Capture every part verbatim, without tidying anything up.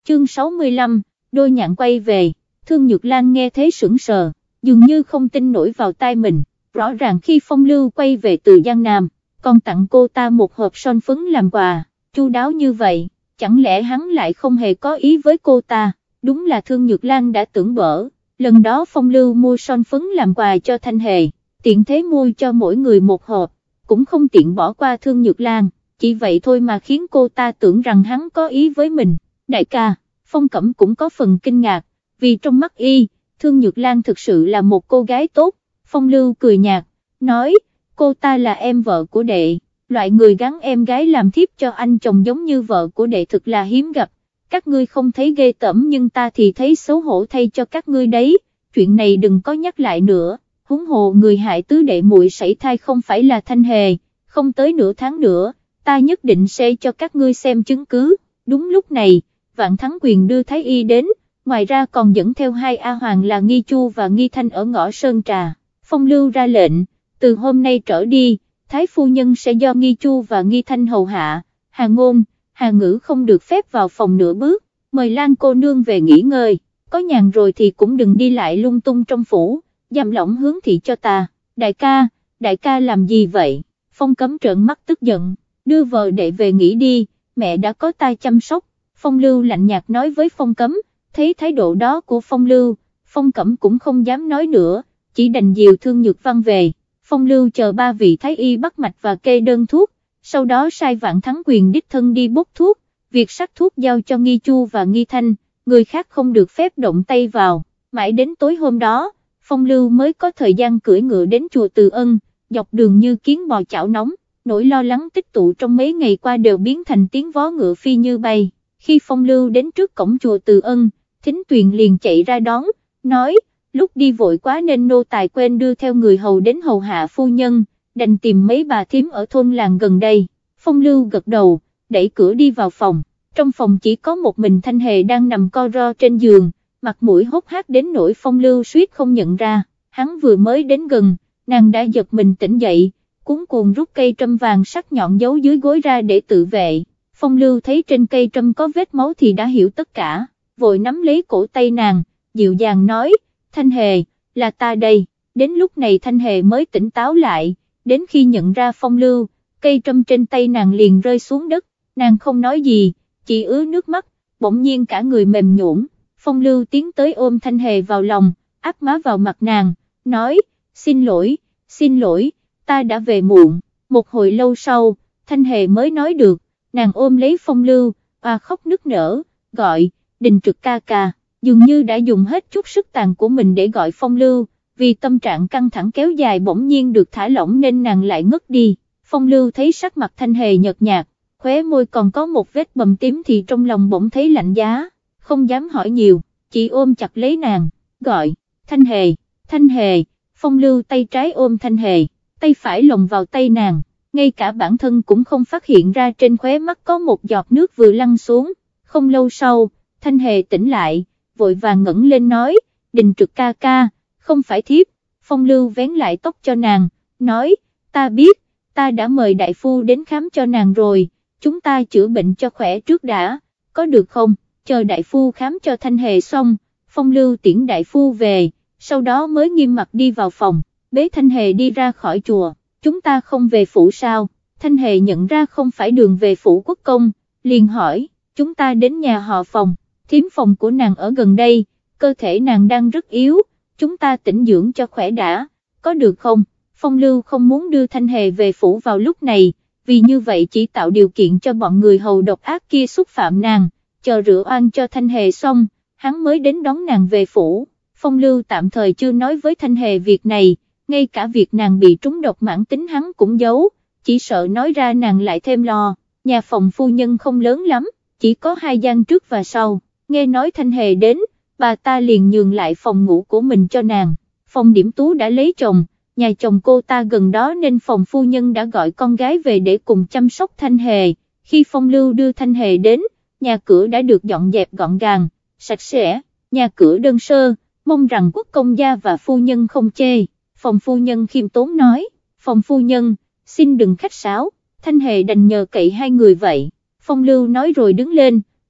chương sáu mươi lăm, đôi nhạn quay về. Thương Nhược Lan nghe thế sững sờ, dường như không tin nổi vào tai mình, rõ ràng khi Phong Lưu quay về từ Giang Nam, còn tặng cô ta một hộp son phấn làm quà, chu đáo như vậy, chẳng lẽ hắn lại không hề có ý với cô ta. Đúng là Thương Nhược Lan đã tưởng bở, lần đó Phong Lưu mua son phấn làm quà cho Thanh Hề, tiện thế mua cho mỗi người một hộp, cũng không tiện bỏ qua Thương Nhược Lan, chỉ vậy thôi mà khiến cô ta tưởng rằng hắn có ý với mình. Đại ca, Phong Cẩm cũng có phần kinh ngạc, vì trong mắt y, Thương Nhược Lan thực sự là một cô gái tốt. Phong Lưu cười nhạt, nói, cô ta là em vợ của đệ, loại người gắn em gái làm thiếp cho anh chồng giống như vợ của đệ thực là hiếm gặp, các ngươi không thấy ghê tởm nhưng ta thì thấy xấu hổ thay cho các ngươi đấy, chuyện này đừng có nhắc lại nữa, huống hồ người hại tứ đệ muội sảy thai không phải là Thanh Hề, không tới nửa tháng nữa, ta nhất định sẽ cho các ngươi xem chứng cứ. Đúng lúc này, Vạn Thắng Quyền đưa Thái Y đến, ngoài ra còn dẫn theo hai A Hoàng là Nghi Chu và Nghi Thanh ở ngõ Sơn Trà. Phong Lưu ra lệnh, từ hôm nay trở đi, Thái Phu Nhân sẽ do Nghi Chu và Nghi Thanh hầu hạ, Hà Ngôn, Hà Ngữ không được phép vào phòng nửa bước, mời Lan cô nương về nghỉ ngơi, có nhàn rồi thì cũng đừng đi lại lung tung trong phủ, giam lỏng hướng thị cho ta. Đại ca, đại ca làm gì vậy? Phong Cấm trợn mắt tức giận, đưa vợ đệ về nghỉ đi, mẹ đã có ta chăm sóc. Phong Lưu lạnh nhạt nói với Phong Cấm, thấy thái độ đó của Phong Lưu, Phong Cẩm cũng không dám nói nữa, chỉ đành dìu Thương Nhược Văn về. Phong Lưu chờ ba vị thái y bắt mạch và kê đơn thuốc, sau đó sai Vạn Thắng Quyền đích thân đi bốc thuốc, việc sắc thuốc giao cho Nghi Chu và Nghi Thanh, người khác không được phép động tay vào. Mãi đến tối hôm đó, Phong Lưu mới có thời gian cưỡi ngựa đến chùa Từ Ân, dọc đường như kiến bò chảo nóng, nỗi lo lắng tích tụ trong mấy ngày qua đều biến thành tiếng vó ngựa phi như bay. Khi Phong Lưu đến trước cổng chùa Từ Ân, Thính Tuyền liền chạy ra đón, nói, lúc đi vội quá nên nô tài quên đưa theo người hầu đến hầu hạ phu nhân, đành tìm mấy bà thím ở thôn làng gần đây. Phong Lưu gật đầu, đẩy cửa đi vào phòng, trong phòng chỉ có một mình Thanh Hề đang nằm co ro trên giường, mặt mũi hốc hác đến nỗi Phong Lưu suýt không nhận ra, hắn vừa mới đến gần, nàng đã giật mình tỉnh dậy, cuống cuồng rút cây trâm vàng sắc nhọn giấu dưới gối ra để tự vệ. Phong Lưu thấy trên cây trâm có vết máu thì đã hiểu tất cả, vội nắm lấy cổ tay nàng, dịu dàng nói, Thanh Hề, là ta đây. Đến lúc này Thanh Hề mới tỉnh táo lại, đến khi nhận ra Phong Lưu, cây trâm trên tay nàng liền rơi xuống đất, nàng không nói gì, chỉ ứa nước mắt, bỗng nhiên cả người mềm nhũn. Phong Lưu tiến tới ôm Thanh Hề vào lòng, áp má vào mặt nàng, nói, xin lỗi, xin lỗi, ta đã về muộn. Một hồi lâu sau, Thanh Hề mới nói được, nàng ôm lấy Phong Lưu, và khóc nức nở, gọi, Đình Trực ca ca, dường như đã dùng hết chút sức tàn của mình để gọi Phong Lưu, vì tâm trạng căng thẳng kéo dài bỗng nhiên được thả lỏng nên nàng lại ngất đi. Phong Lưu thấy sắc mặt Thanh Hề nhợt nhạt, khóe môi còn có một vết bầm tím thì trong lòng bỗng thấy lạnh giá, không dám hỏi nhiều, chỉ ôm chặt lấy nàng, gọi, Thanh Hề, Thanh Hề. Phong Lưu tay trái ôm Thanh Hề, tay phải lồng vào tay nàng, ngay cả bản thân cũng không phát hiện ra trên khóe mắt có một giọt nước vừa lăn xuống. Không lâu sau, Thanh Hề tỉnh lại, vội vàng ngẩng lên nói, Đình Trực ca ca, không phải thiếp. Phong Lưu vén lại tóc cho nàng, nói, ta biết, ta đã mời đại phu đến khám cho nàng rồi, chúng ta chữa bệnh cho khỏe trước đã, có được không? Chờ đại phu khám cho Thanh Hề xong, Phong Lưu tiễn đại phu về, sau đó mới nghiêm mặt đi vào phòng, bế Thanh Hề đi ra khỏi chùa. Chúng ta không về phủ sao? Thanh Hề nhận ra không phải đường về phủ quốc công, liền hỏi, chúng ta đến nhà họ Phòng, thím Phòng của nàng ở gần đây, cơ thể nàng đang rất yếu, chúng ta tĩnh dưỡng cho khỏe đã, có được không? Phong Lưu không muốn đưa Thanh Hề về phủ vào lúc này, vì như vậy chỉ tạo điều kiện cho bọn người hầu độc ác kia xúc phạm nàng, chờ rửa oan cho Thanh Hề xong, hắn mới đến đón nàng về phủ. Phong Lưu tạm thời chưa nói với Thanh Hề việc này, ngay cả việc nàng bị trúng độc mãn tính hắn cũng giấu, chỉ sợ nói ra nàng lại thêm lo. Nhà Phòng phu nhân không lớn lắm, chỉ có hai gian trước và sau, nghe nói Thanh Hề đến, bà ta liền nhường lại phòng ngủ của mình cho nàng. Phong Điểm Tú đã lấy chồng, nhà chồng cô ta gần đó nên Phòng phu nhân đã gọi con gái về để cùng chăm sóc Thanh Hề. Khi Phong Lưu đưa Thanh Hề đến, nhà cửa đã được dọn dẹp gọn gàng, sạch sẽ, nhà cửa đơn sơ, mong rằng quốc công gia và phu nhân không chê. Phòng phu nhân khiêm tốn nói, Phòng phu nhân, xin đừng khách sáo, Thanh Hề đành nhờ cậy hai người vậy. Phong Lưu nói rồi đứng lên,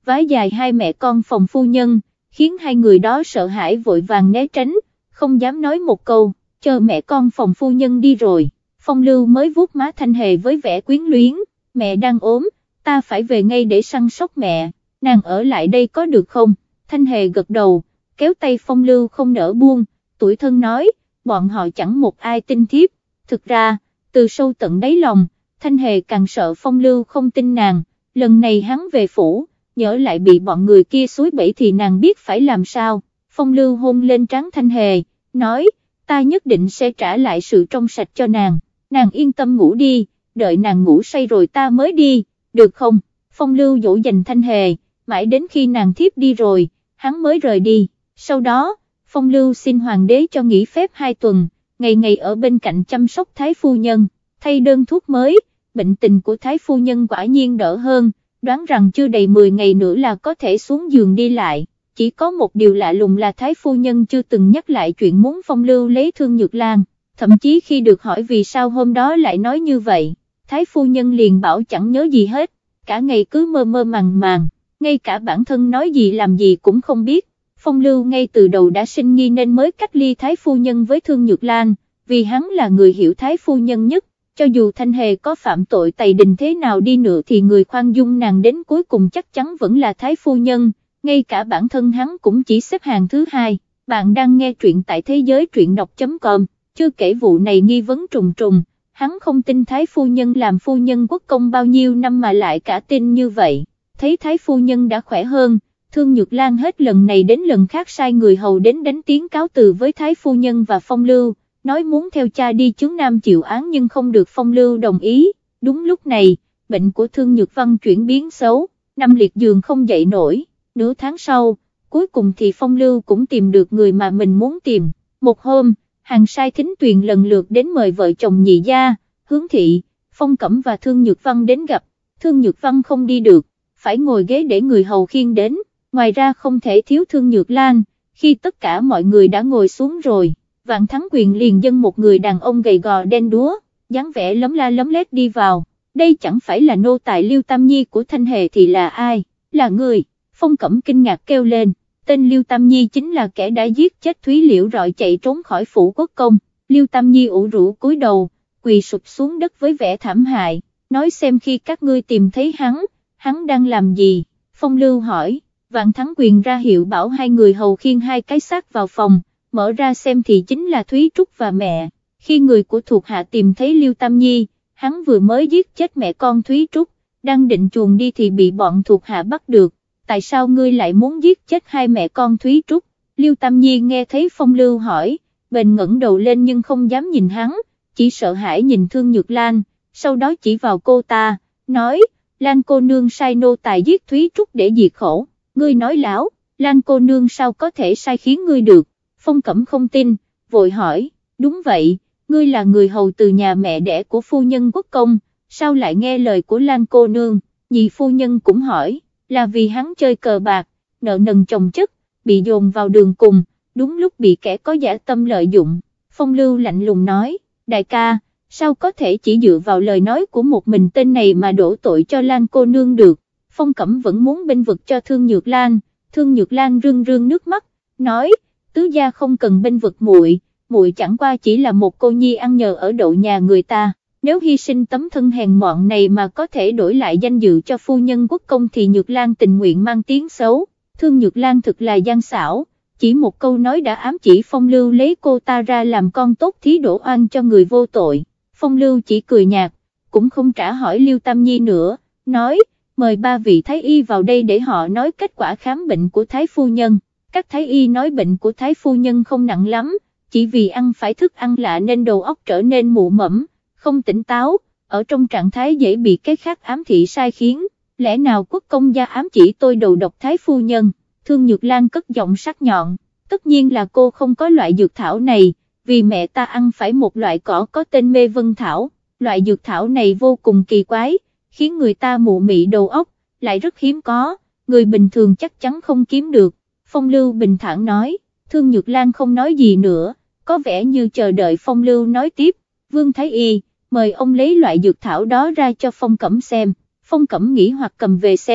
vái dài hai mẹ con Phòng phu nhân, khiến hai người đó sợ hãi vội vàng né tránh, không dám nói một câu, chờ mẹ con Phòng phu nhân đi rồi, Phong Lưu mới vuốt má Thanh Hề với vẻ quyến luyến, mẹ đang ốm, ta phải về ngay để săn sóc mẹ, nàng ở lại đây có được không? Thanh Hề gật đầu, kéo tay Phong Lưu không nỡ buông, tủi thân nói, bọn họ chẳng một ai tin thiếp, thực ra, từ sâu tận đáy lòng, Thanh Hề càng sợ Phong Lưu không tin nàng, lần này hắn về phủ, nhỡ lại bị bọn người kia xúi bẫy thì nàng biết phải làm sao, Phong Lưu hôn lên trán Thanh Hề, nói, ta nhất định sẽ trả lại sự trong sạch cho nàng, nàng yên tâm ngủ đi, đợi nàng ngủ say rồi ta mới đi, được không? Phong Lưu dỗ dành Thanh Hề, mãi đến khi nàng thiếp đi rồi, hắn mới rời đi, sau đó, Phong Lưu xin hoàng đế cho nghỉ phép hai tuần, ngày ngày ở bên cạnh chăm sóc Thái phu nhân, thay đơn thuốc mới, bệnh tình của Thái phu nhân quả nhiên đỡ hơn, đoán rằng chưa đầy mười ngày nữa là có thể xuống giường đi lại, chỉ có một điều lạ lùng là Thái phu nhân chưa từng nhắc lại chuyện muốn Phong Lưu lấy Thương Nhược Lan, thậm chí khi được hỏi vì sao hôm đó lại nói như vậy, Thái phu nhân liền bảo chẳng nhớ gì hết, cả ngày cứ mơ mơ màng màng, ngay cả bản thân nói gì làm gì cũng không biết. Phong Lưu ngay từ đầu đã sinh nghi nên mới cách ly Thái phu nhân với Thương Nhược Lan, vì hắn là người hiểu Thái phu nhân nhất, cho dù Thanh Hề có phạm tội tày đình thế nào đi nữa thì người khoan dung nàng đến cuối cùng chắc chắn vẫn là Thái phu nhân, ngay cả bản thân hắn cũng chỉ xếp hàng thứ hai. Bạn đang nghe truyện tại thế giới truyện đọc chấm com, chưa kể vụ này nghi vấn trùng trùng, hắn không tin Thái phu nhân làm phu nhân quốc công bao nhiêu năm mà lại cả tin như vậy, thấy Thái phu nhân đã khỏe hơn. Thương Nhược Lan hết lần này đến lần khác sai người hầu đến đánh tiếng cáo từ với Thái phu nhân và Phong Lưu, nói muốn theo cha đi chướng Nam chịu án nhưng không được Phong Lưu đồng ý. Đúng lúc này, bệnh của Thương Nhược Văn chuyển biến xấu, nằm liệt giường không dậy nổi, nửa tháng sau, cuối cùng thì Phong Lưu cũng tìm được người mà mình muốn tìm. Một hôm, hàng sai thính tuyền lần lượt đến mời vợ chồng Nhị gia, Hướng Thị, Phong Cẩm và Thương Nhược Văn đến gặp. Thương Nhược Văn không đi được, phải ngồi ghế để người hầu khiêng đến. Ngoài ra không thể thiếu Thương Nhược Lan, khi tất cả mọi người đã ngồi xuống rồi, Vạn Thắng Quyền liền dâng một người đàn ông gầy gò đen đúa, dáng vẻ lấm la lấm lét đi vào, đây chẳng phải là nô tài Liêu Tam Nhi của Thanh Hề thì là ai, là người, Phong Cẩm kinh ngạc kêu lên, tên Liêu Tam Nhi chính là kẻ đã giết chết Thúy Liễu Rọi chạy trốn khỏi phủ quốc công. Liêu Tam Nhi ủ rũ cúi đầu, quỳ sụp xuống đất với vẻ thảm hại, nói xem khi các ngươi tìm thấy hắn, hắn đang làm gì. Phong Lưu hỏi. Vạn Thắng Quyền ra hiệu bảo hai người hầu khiêng hai cái xác vào phòng, mở ra xem thì chính là Thúy Trúc và mẹ. Khi người của thuộc hạ tìm thấy Liêu Tam Nhi, hắn vừa mới giết chết mẹ con Thúy Trúc, đang định chuồn đi thì bị bọn thuộc hạ bắt được. Tại sao ngươi lại muốn giết chết hai mẹ con Thúy Trúc? Liêu Tam Nhi nghe thấy Phong Lưu hỏi, bèn ngẩng đầu lên nhưng không dám nhìn hắn, chỉ sợ hãi nhìn Thương Nhược Lan, sau đó chỉ vào cô ta, nói, Lan cô nương sai nô tài giết Thúy Trúc để diệt khẩu. Ngươi nói láo, Lan cô nương sao có thể sai khiến ngươi được? Phong Cẩm không tin, vội hỏi, đúng vậy, ngươi là người hầu từ nhà mẹ đẻ của phu nhân quốc công, sao lại nghe lời của Lan cô nương? Nhị phu nhân cũng hỏi, là vì hắn chơi cờ bạc, nợ nần chồng chất, bị dồn vào đường cùng, đúng lúc bị kẻ có dã tâm lợi dụng. Phong Lưu lạnh lùng nói, đại ca, sao có thể chỉ dựa vào lời nói của một mình tên này mà đổ tội cho Lan cô nương được? Phong Cẩm vẫn muốn bênh vực cho Thương Nhược Lan, Thương Nhược Lan rưng rưng nước mắt, nói, tứ gia không cần bênh vực muội, muội chẳng qua chỉ là một cô nhi ăn nhờ ở đậu nhà người ta, nếu hy sinh tấm thân hèn mọn này mà có thể đổi lại danh dự cho phu nhân quốc công thì Nhược Lan tình nguyện mang tiếng xấu. Thương Nhược Lan thực là gian xảo, chỉ một câu nói đã ám chỉ Phong Lưu lấy cô ta ra làm con tốt thí đổ oan cho người vô tội. Phong Lưu chỉ cười nhạt, cũng không trả hỏi Liêu Tam Nhi nữa, nói, mời ba vị thái y vào đây để họ nói kết quả khám bệnh của Thái phu nhân. Các thái y nói bệnh của Thái phu nhân không nặng lắm, chỉ vì ăn phải thức ăn lạ nên đầu óc trở nên mụ mẫm, không tỉnh táo, ở trong trạng thái dễ bị cái khác ám thị sai khiến. Lẽ nào quốc công gia ám chỉ tôi đầu độc Thái phu nhân? Thương Nhược Lan cất giọng sắc nhọn, tất nhiên là cô không có loại dược thảo này, vì mẹ ta ăn phải một loại cỏ có tên mê vân thảo, loại dược thảo này vô cùng kỳ quái, khiến người ta mụ mị đầu óc, lại rất hiếm có, người bình thường chắc chắn không kiếm được. Phong Lưu bình thản nói, Thương Nhược Lan không nói gì nữa, có vẻ như chờ đợi Phong Lưu nói tiếp. Vương Thái Y, mời ông lấy loại dược thảo đó ra cho Phong Cẩm xem. Phong Cẩm nghĩ hoặc cầm về xem,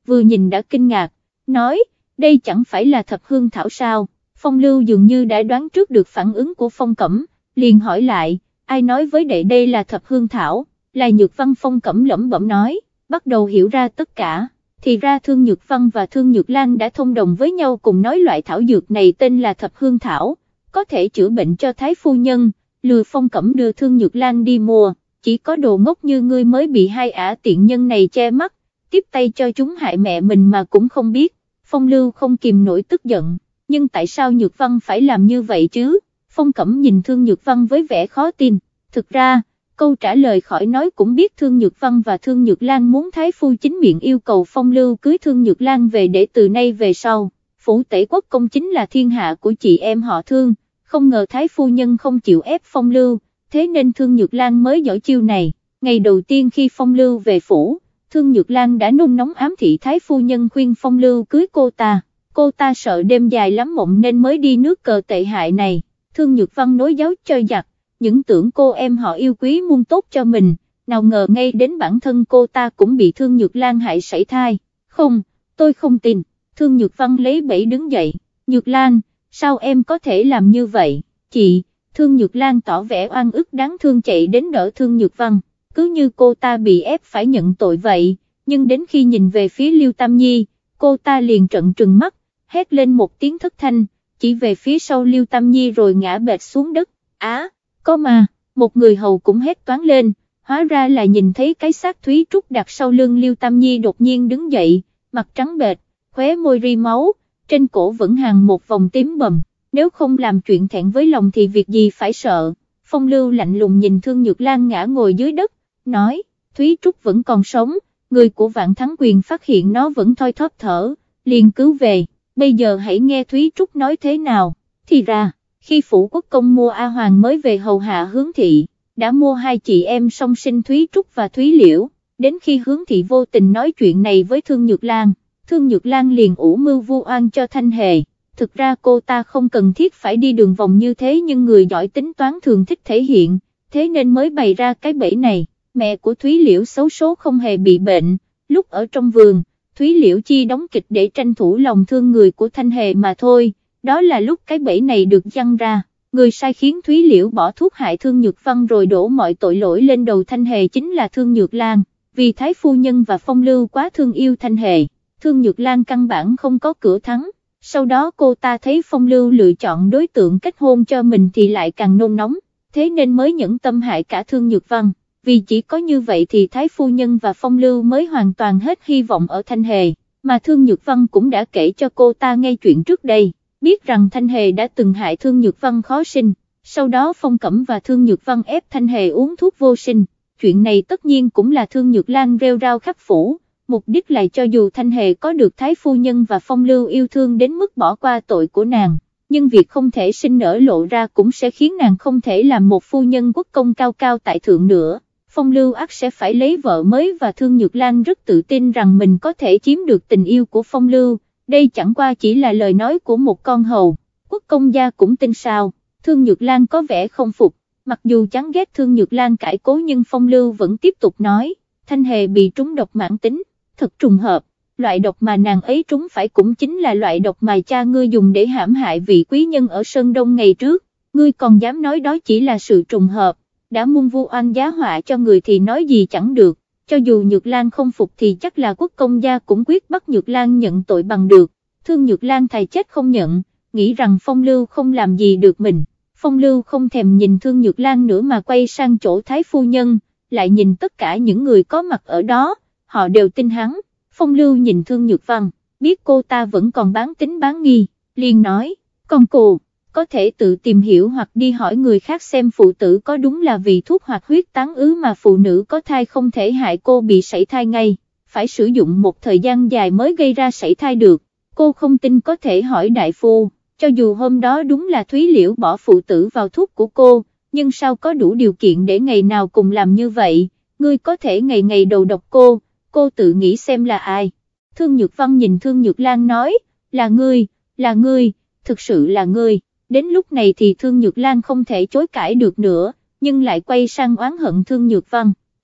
vừa nhìn đã kinh ngạc, nói, đây chẳng phải là thập hương thảo sao? Phong Lưu dường như đã đoán trước được phản ứng của Phong Cẩm, liền hỏi lại, ai nói với đệ đây là thập hương thảo? Là Nhược Văn. Phong Cẩm lẩm bẩm nói, bắt đầu hiểu ra tất cả, thì ra Thương Nhược Văn và Thương Nhược Lan đã thông đồng với nhau cùng nói loại thảo dược này tên là thập hương thảo, có thể chữa bệnh cho Thái phu nhân, lừa Phong Cẩm đưa Thương Nhược Lan đi mua, chỉ có đồ ngốc như ngươi mới bị hai ả tiện nhân này che mắt, tiếp tay cho chúng hại mẹ mình mà cũng không biết. Phong Lưu không kìm nổi tức giận, nhưng tại sao Nhược Văn phải làm như vậy chứ? Phong Cẩm nhìn Thương Nhược Văn với vẻ khó tin, thực ra, câu trả lời khỏi nói cũng biết Thương Nhược Văn và Thương Nhược Lan muốn Thái phu chính miệng yêu cầu Phong Lưu cưới Thương Nhược Lan về để từ nay về sau, phủ Tể Quốc công chính là thiên hạ của chị em họ Thương, không ngờ Thái phu nhân không chịu ép Phong Lưu, thế nên Thương Nhược Lan mới giỏi chiêu này. Ngày đầu tiên khi Phong Lưu về phủ, Thương Nhược Lan đã nôn nóng ám thị Thái phu nhân khuyên Phong Lưu cưới cô ta, cô ta sợ đêm dài lắm mộng nên mới đi nước cờ tệ hại này. Thương Nhược Văn nói giáo chơi giặc, những tưởng cô em họ yêu quý muốn tốt cho mình, nào ngờ ngay đến bản thân cô ta cũng bị Thương Nhược Lan hại sảy thai. Không, tôi không tin. Thương Nhược Văn lấy bẫy đứng dậy, Nhược Lan, sao em có thể làm như vậy? Chị, Thương Nhược Lan tỏ vẻ oan ức đáng thương chạy đến đỡ Thương Nhược Văn, cứ như cô ta bị ép phải nhận tội vậy, nhưng đến khi nhìn về phía Liêu Tam Nhi, cô ta liền trợn trừng mắt, hét lên một tiếng thất thanh, chỉ về phía sau Liêu Tam Nhi rồi ngã bệt xuống đất. Á, có mà, một người hầu cũng hét toáng lên, hóa ra là nhìn thấy cái xác Thúy Trúc đặt sau lưng Liêu Tam Nhi đột nhiên đứng dậy, mặt trắng bệch, khóe môi ri máu, trên cổ vẫn hằn một vòng tím bầm, nếu không làm chuyện thẹn với lòng thì việc gì phải sợ. Phong Lưu lạnh lùng nhìn Thương Nhược Lan ngã ngồi dưới đất, nói, Thúy Trúc vẫn còn sống, người của Vạn Thắng Quyền phát hiện nó vẫn thoi thóp thở, liền cứu về, bây giờ hãy nghe Thúy Trúc nói thế nào. Thì ra, khi phủ quốc công mua A Hoàng mới về hầu hạ Hướng Thị, đã mua hai chị em song sinh Thúy Trúc và Thúy Liễu, đến khi Hướng Thị vô tình nói chuyện này với Thương Nhược Lan, Thương Nhược Lan liền ủ mưu vu oan cho Thanh Hề. Thực ra cô ta không cần thiết phải đi đường vòng như thế nhưng người giỏi tính toán thường thích thể hiện, thế nên mới bày ra cái bẫy này. Mẹ của Thúy Liễu xấu số không hề bị bệnh, lúc ở trong vườn, Thúy Liễu chi đóng kịch để tranh thủ lòng thương người của Thanh Hề mà thôi, đó là lúc cái bẫy này được giăng ra. Người sai khiến Thúy Liễu bỏ thuốc hại Thương Nhược Văn rồi đổ mọi tội lỗi lên đầu Thanh Hề chính là Thương Nhược Lan, vì Thái phu nhân và Phong Lưu quá thương yêu Thanh Hề, Thương Nhược Lan căn bản không có cửa thắng. Sau đó cô ta thấy Phong Lưu lựa chọn đối tượng kết hôn cho mình thì lại càng nôn nóng, thế nên mới nhẫn tâm hại cả Thương Nhược Văn, vì chỉ có như vậy thì Thái phu nhân và Phong Lưu mới hoàn toàn hết hy vọng ở Thanh Hề, mà Thương Nhược Văn cũng đã kể cho cô ta nghe chuyện trước đây, biết rằng Thanh Hề đã từng hại Thương Nhược Văn khó sinh, sau đó Phong Cẩm và Thương Nhược Văn ép Thanh Hề uống thuốc vô sinh, chuyện này tất nhiên cũng là Thương Nhược Lan rêu rao khắp phủ. Mục đích là cho dù Thanh Hề có được Thái phu nhân và Phong Lưu yêu thương đến mức bỏ qua tội của nàng, nhưng việc không thể sinh nở lộ ra cũng sẽ khiến nàng không thể làm một phu nhân quốc công cao cao tại thượng nữa. Phong Lưu ắt sẽ phải lấy vợ mới và Thương Nhược Lan rất tự tin rằng mình có thể chiếm được tình yêu của Phong Lưu, đây chẳng qua chỉ là lời nói của một con hầu, quốc công gia cũng tin sao? Thương Nhược Lan có vẻ không phục, mặc dù chán ghét Thương Nhược Lan cãi cố nhưng Phong Lưu vẫn tiếp tục nói, Thanh Hề bị trúng độc mãn tính. Thật trùng hợp, loại độc mà nàng ấy trúng phải cũng chính là loại độc mà cha ngươi dùng để hãm hại vị quý nhân ở Sơn Đông ngày trước, ngươi còn dám nói đó chỉ là sự trùng hợp, đã muôn vu oan giá họa cho người thì nói gì chẳng được, cho dù Nhược Lan không phục thì chắc là quốc công gia cũng quyết bắt Nhược Lan nhận tội bằng được. Thương Nhược Lan thầy chết không nhận, nghĩ rằng Phong Lưu không làm gì được mình, Phong Lưu không thèm nhìn Thương Nhược Lan nữa mà quay sang chỗ Thái phu nhân, lại nhìn tất cả những người có mặt ở đó. Họ đều tin hắn. Phong Lưu nhìn Thương Nhược Văn, biết cô ta vẫn còn bán tính bán nghi, liền nói, con cô, có thể tự tìm hiểu hoặc đi hỏi người khác xem phụ tử có đúng là vì thuốc hoặc huyết tán ứ mà phụ nữ có thai không thể hại cô bị sảy thai ngay, phải sử dụng một thời gian dài mới gây ra sảy thai được, cô không tin có thể hỏi đại phu, cho dù hôm đó đúng là Thúy Liễu bỏ phụ tử vào thuốc của cô, nhưng sao có đủ điều kiện để ngày nào cùng làm như vậy, ngươi có thể ngày ngày đầu độc cô. Cô tự nghĩ xem là ai. Thương Nhược Văn nhìn Thương Nhược Lan nói, là ngươi, là ngươi, thực sự là ngươi. Đến lúc này thì Thương Nhược Lan không thể chối cãi được nữa, nhưng lại quay sang oán hận Thương Nhược Văn,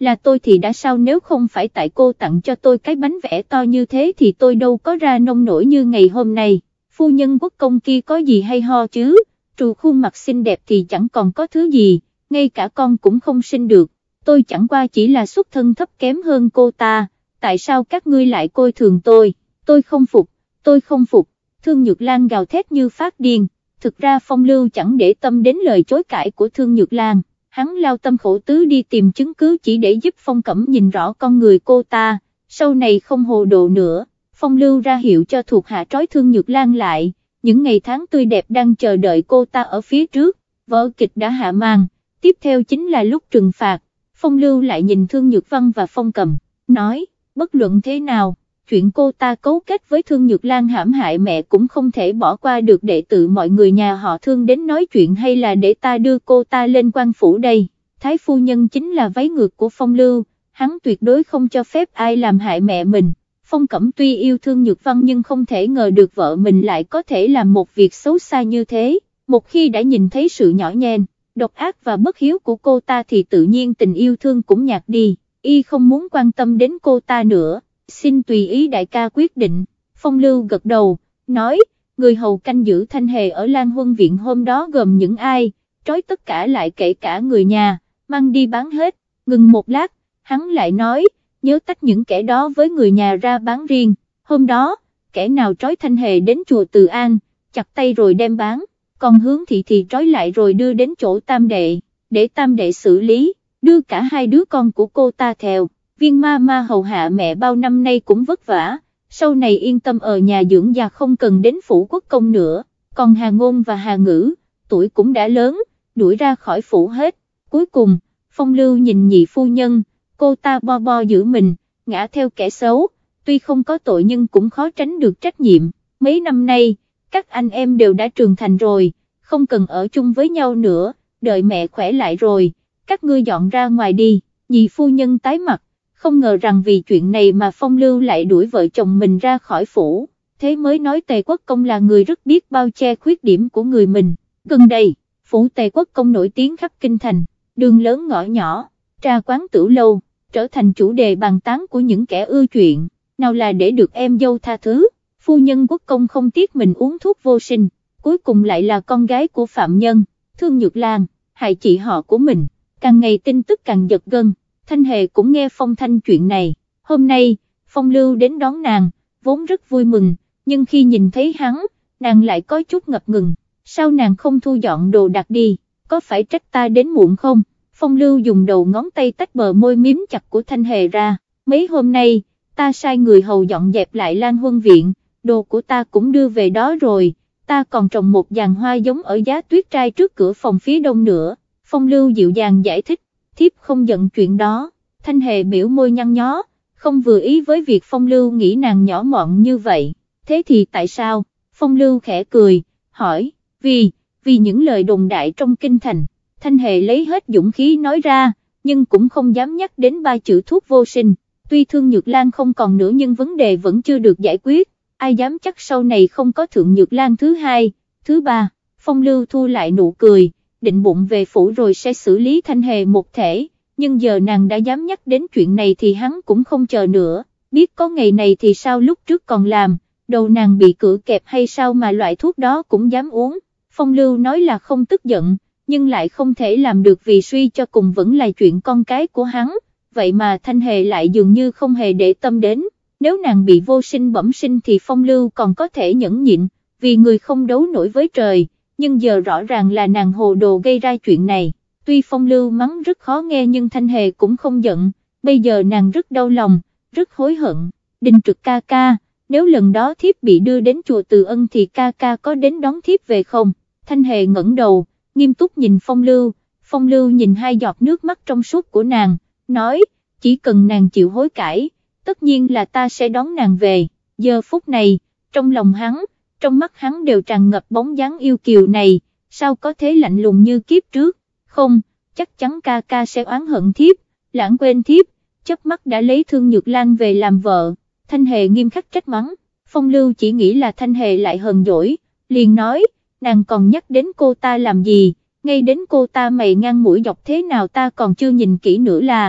là tôi thì đã sao, nếu không phải tại cô tặng cho tôi cái bánh vẽ to như thế thì tôi đâu có ra nông nổi như ngày hôm nay. Phu nhân Quốc công kia có gì hay ho chứ, trừ khuôn mặt xinh đẹp thì chẳng còn có thứ gì, ngay cả con cũng không sinh được, tôi chẳng qua chỉ là xuất thân thấp kém hơn cô ta, tại sao các ngươi lại coi thường tôi, tôi không phục, tôi không phục. Thương Nhược Lan gào thét như phát điên, thực ra Phong Lưu chẳng để tâm đến lời chối cãi của Thương Nhược Lan, hắn lao tâm khổ tứ đi tìm chứng cứ chỉ để giúp Phong Cẩm nhìn rõ con người cô ta, sau này không hồ đồ nữa. Phong Lưu ra hiệu cho thuộc hạ trói Thương Nhược Lan lại, những ngày tháng tươi đẹp đang chờ đợi cô ta ở phía trước, vở kịch đã hạ màn, tiếp theo chính là lúc trừng phạt. Phong Lưu lại nhìn Thương Nhược Văn và Phong Cầm, nói, bất luận thế nào, chuyện cô ta cấu kết với Thương Nhược Lan hãm hại mẹ cũng không thể bỏ qua được, để tự mọi người nhà họ Thương đến nói chuyện hay là để ta đưa cô ta lên quan phủ đây. Thái phu nhân chính là váy ngược của Phong Lưu, hắn tuyệt đối không cho phép ai làm hại mẹ mình. Phong Cẩm tuy yêu Thương Nhược Văn nhưng không thể ngờ được vợ mình lại có thể làm một việc xấu xa như thế, một khi đã nhìn thấy sự nhỏ nhen, độc ác và bất hiếu của cô ta thì tự nhiên tình yêu thương cũng nhạt đi, y không muốn quan tâm đến cô ta nữa, xin tùy ý đại ca quyết định. Phong Lưu gật đầu, nói, người hầu canh giữ Thanh Hề ở Lan Huân Viện hôm đó gồm những ai, trói tất cả lại kể cả người nhà, mang đi bán hết. Ngừng một lát, hắn lại nói, nhớ tách những kẻ đó với người nhà ra bán riêng, hôm đó, kẻ nào trói Thanh Hề đến chùa Từ An, chặt tay rồi đem bán, còn Hướng Thị thì trói lại rồi đưa đến chỗ Tam Đệ, để Tam Đệ xử lý, đưa cả hai đứa con của cô ta theo. Viên ma ma hầu hạ mẹ bao năm nay cũng vất vả, sau này yên tâm ở nhà dưỡng già không cần đến phủ quốc công nữa, còn Hà Ngôn và Hà Ngữ, tuổi cũng đã lớn, đuổi ra khỏi phủ hết. Cuối cùng, Phong Lưu nhìn nhị phu nhân, cô ta bo bo giữ mình, ngã theo kẻ xấu, tuy không có tội nhưng cũng khó tránh được trách nhiệm, mấy năm nay, các anh em đều đã trưởng thành rồi, không cần ở chung với nhau nữa, đợi mẹ khỏe lại rồi, các ngươi dọn ra ngoài đi. Nhị phu nhân tái mặt, không ngờ rằng vì chuyện này mà Phong Lưu lại đuổi vợ chồng mình ra khỏi phủ, thế mới nói Tề Quốc Công là người rất biết bao che khuyết điểm của người mình. Gần đây, phủ Tề Quốc Công nổi tiếng khắp kinh thành, đường lớn ngõ nhỏ, trà quán tửu lâu, trở thành chủ đề bàn tán của những kẻ ưa chuyện, nào là để được em dâu tha thứ, phu nhân Quốc Công không tiếc mình uống thuốc vô sinh, cuối cùng lại là con gái của phạm nhân, Thương Nhược Lan, hại chị họ của mình, càng ngày tin tức càng giật gân. Thanh Hề cũng nghe phong thanh chuyện này, hôm nay, Phong Lưu đến đón nàng, vốn rất vui mừng, nhưng khi nhìn thấy hắn, nàng lại có chút ngập ngừng, sao nàng không thu dọn đồ đạc đi, có phải trách ta đến muộn không? Phong Lưu dùng đầu ngón tay tách bờ môi miếm chặt của Thanh Hề ra, mấy hôm nay, ta sai người hầu dọn dẹp lại Lan Huân Viện, đồ của ta cũng đưa về đó rồi, ta còn trồng một giàn hoa giống ở Giá Tuyết Trai trước cửa phòng phía đông nữa. Phong Lưu dịu dàng giải thích, thiếp không giận chuyện đó. Thanh Hề biểu môi nhăn nhó, không vừa ý với việc Phong Lưu nghĩ nàng nhỏ mọn như vậy. Thế thì tại sao? Phong Lưu khẽ cười, hỏi, vì, vì những lời đồn đại trong kinh thành. Thanh Hề lấy hết dũng khí nói ra, nhưng cũng không dám nhắc đến ba chữ thuốc vô sinh. Tuy Thương Nhược Lan không còn nữa nhưng vấn đề vẫn chưa được giải quyết, ai dám chắc sau này không có Thượng Nhược Lan thứ hai, thứ ba. Phong Lưu thu lại nụ cười, định bụng về phủ rồi sẽ xử lý Thanh Hề một thể, nhưng giờ nàng đã dám nhắc đến chuyện này thì hắn cũng không chờ nữa, biết có ngày này thì sao lúc trước còn làm, đầu nàng bị cửa kẹp hay sao mà loại thuốc đó cũng dám uống. Phong Lưu nói là không tức giận, nhưng lại không thể làm được vì suy cho cùng vẫn là chuyện con cái của hắn, vậy mà Thanh Hề lại dường như không hề để tâm đến, nếu nàng bị vô sinh bẩm sinh thì Phong Lưu còn có thể nhẫn nhịn, vì người không đấu nổi với trời, nhưng giờ rõ ràng là nàng hồ đồ gây ra chuyện này. Tuy Phong Lưu mắng rất khó nghe nhưng Thanh Hề cũng không giận, bây giờ nàng rất đau lòng, rất hối hận. Đình Trực ca ca, nếu lần đó thiếp bị đưa đến chùa Từ Ân thì ca ca có đến đón thiếp về không? Thanh Hề ngẩng đầu, nghiêm túc nhìn Phong Lưu, Phong Lưu nhìn hai giọt nước mắt trong suốt của nàng, nói, chỉ cần nàng chịu hối cải, tất nhiên là ta sẽ đón nàng về. Giờ phút này, trong lòng hắn, trong mắt hắn đều tràn ngập bóng dáng yêu kiều này, sao có thế lạnh lùng như kiếp trước? Không, chắc chắn ca ca sẽ oán hận thiếp, lãng quên thiếp, chớp mắt đã lấy Thương Nhược Lan về làm vợ. Thanh Hề nghiêm khắc trách mắng, Phong Lưu chỉ nghĩ là Thanh Hề lại hờn dỗi, liền nói, nàng còn nhắc đến cô ta làm gì, ngay đến cô ta mày ngang mũi dọc thế nào ta còn chưa nhìn kỹ nữa là,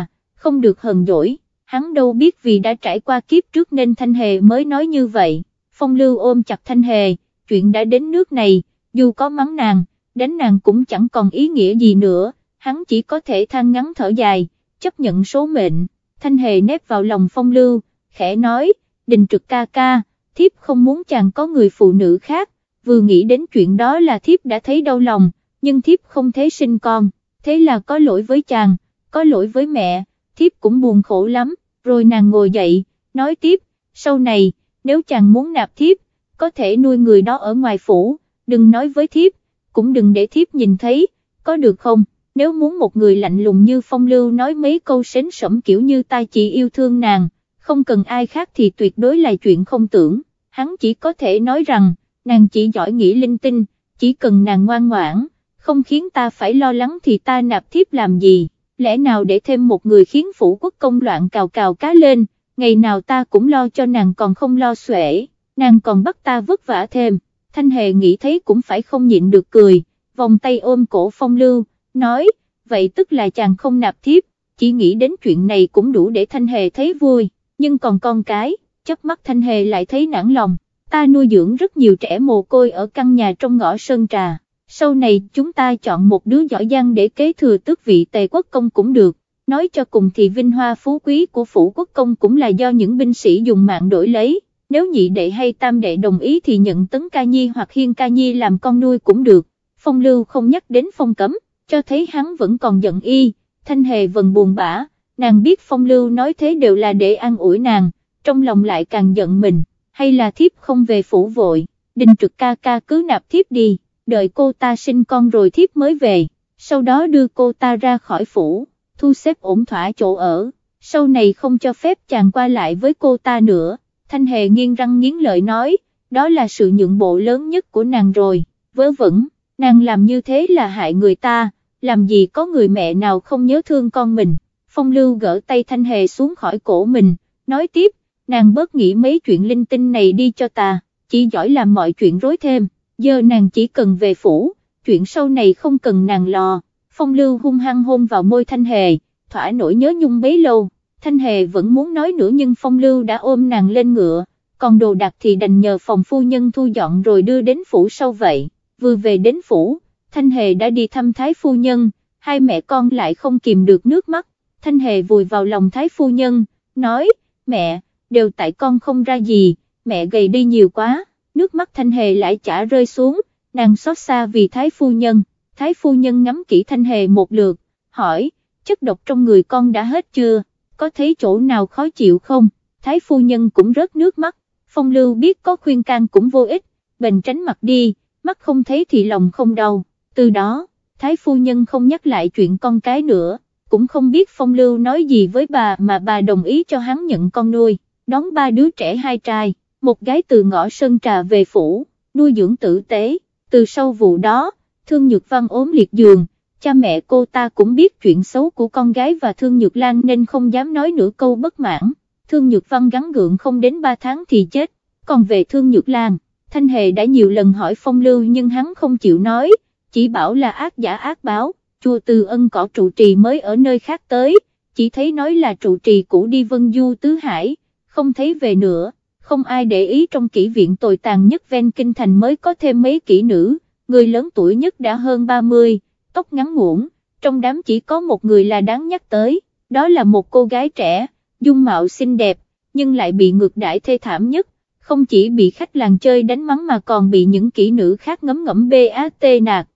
không được hờn dỗi, hắn đâu biết vì đã trải qua kiếp trước nên Thanh Hề mới nói như vậy. Phong Lưu ôm chặt Thanh Hề, chuyện đã đến nước này, dù có mắng nàng, đánh nàng cũng chẳng còn ý nghĩa gì nữa, hắn chỉ có thể than ngắn thở dài, chấp nhận số mệnh. Thanh Hề nép vào lòng Phong Lưu, khẽ nói, Đình Trực ca ca, thiếp không muốn chàng có người phụ nữ khác, vừa nghĩ đến chuyện đó là thiếp đã thấy đau lòng, nhưng thiếp không thể sinh con, thế là có lỗi với chàng, có lỗi với mẹ, thiếp cũng buồn khổ lắm. Rồi nàng ngồi dậy, nói tiếp, sau này, nếu chàng muốn nạp thiếp, có thể nuôi người đó ở ngoài phủ, đừng nói với thiếp, cũng đừng để thiếp nhìn thấy, có được không? Nếu muốn một người lạnh lùng như Phong Lưu nói mấy câu sến sẩm kiểu như ta chỉ yêu thương nàng, không cần ai khác thì tuyệt đối là chuyện không tưởng, hắn chỉ có thể nói rằng, nàng chỉ giỏi nghĩ linh tinh, chỉ cần nàng ngoan ngoãn, không khiến ta phải lo lắng thì ta nạp thiếp làm gì, lẽ nào để thêm một người khiến phủ quốc công loạn cào cào cá lên, ngày nào ta cũng lo cho nàng còn không lo xuể, nàng còn bắt ta vất vả thêm. Thanh Hề nghĩ thấy cũng phải không nhịn được cười, vòng tay ôm cổ Phong Lưu, nói, vậy tức là chàng không nạp thiếp, chỉ nghĩ đến chuyện này cũng đủ để Thanh Hề thấy vui, nhưng còn con cái, chớp mắt Thanh Hề lại thấy nản lòng, ta nuôi dưỡng rất nhiều trẻ mồ côi ở căn nhà trong ngõ Sơn Trà, sau này chúng ta chọn một đứa giỏi giang để kế thừa tước vị Tề quốc công cũng được, nói cho cùng thì vinh hoa phú quý của phủ quốc công cũng là do những binh sĩ dùng mạng đổi lấy. Nếu nhị đệ hay tam đệ đồng ý thì nhận Tấn Ca Nhi hoặc Hiên Ca Nhi làm con nuôi cũng được. Phong Lưu không nhắc đến Phong Cấm, cho thấy hắn vẫn còn giận y. Thanh Hề vẫn buồn bã, nàng biết Phong Lưu nói thế đều là để an ủi nàng, trong lòng lại càng giận mình, hay là thiếp không về phủ vội, Đình Trực ca ca cứ nạp thiếp đi, đợi cô ta sinh con rồi thiếp mới về, sau đó đưa cô ta ra khỏi phủ, thu xếp ổn thỏa chỗ ở, sau này không cho phép chàng qua lại với cô ta nữa. Thanh Hề nghiến răng nghiến lợi nói, đó là sự nhượng bộ lớn nhất của nàng rồi, vớ vẩn, nàng làm như thế là hại người ta, làm gì có người mẹ nào không nhớ thương con mình. Phong Lưu gỡ tay Thanh Hề xuống khỏi cổ mình, nói tiếp, nàng bớt nghĩ mấy chuyện linh tinh này đi cho ta, chỉ giỏi làm mọi chuyện rối thêm, giờ nàng chỉ cần về phủ, chuyện sau này không cần nàng lo. Phong Lưu hung hăng hôn vào môi Thanh Hề, thỏa nỗi nhớ nhung bấy lâu. Thanh Hề vẫn muốn nói nữa nhưng Phong Lưu đã ôm nàng lên ngựa, còn đồ đạc thì đành nhờ phòng phu nhân thu dọn rồi đưa đến phủ sau vậy. Vừa về đến phủ, Thanh Hề đã đi thăm Thái phu nhân, hai mẹ con lại không kìm được nước mắt. Thanh Hề vùi vào lòng Thái phu nhân, nói, mẹ, đều tại con không ra gì, mẹ gầy đi nhiều quá. Nước mắt Thanh Hề lại chả rơi xuống, nàng xót xa vì Thái phu nhân. Thái phu nhân ngắm kỹ Thanh Hề một lượt, hỏi, chất độc trong người con đã hết chưa? Có thấy chỗ nào khó chịu không? Thái phu nhân cũng rớt nước mắt. Phong Lưu biết có khuyên can cũng vô ích, bèn tránh mặt đi, mắt không thấy thì lòng không đau. Từ đó, Thái phu nhân không nhắc lại chuyện con cái nữa, cũng không biết Phong Lưu nói gì với bà mà bà đồng ý cho hắn nhận con nuôi, đón ba đứa trẻ hai trai, một gái từ ngõ Sơn Trà về phủ, nuôi dưỡng tử tế. Từ sau vụ đó, Thương Nhược Văn ốm liệt giường, cha mẹ cô ta cũng biết chuyện xấu của con gái và Thương Nhược Lan nên không dám nói nửa câu bất mãn. Thương Nhược Văn gắng gượng không đến ba tháng thì chết. Còn về Thương Nhược Lan, Thanh Hề đã nhiều lần hỏi Phong Lưu nhưng hắn không chịu nói, chỉ bảo là ác giả ác báo. Chùa Từ Ân cỏ trụ trì mới ở nơi khác tới, chỉ thấy nói là trụ trì cũ đi Vân Du Tứ Hải, không thấy về nữa. Không ai để ý trong kỹ viện tồi tàn nhất ven kinh thành mới có thêm mấy kỹ nữ, người lớn tuổi nhất đã hơn ba mươi, tóc ngắn ngủn, trong đám chỉ có một người là đáng nhắc tới, đó là một cô gái trẻ, dung mạo xinh đẹp, nhưng lại bị ngược đãi thê thảm nhất, không chỉ bị khách làng chơi đánh mắng mà còn bị những kỹ nữ khác ngấm ngẫm bát nạt.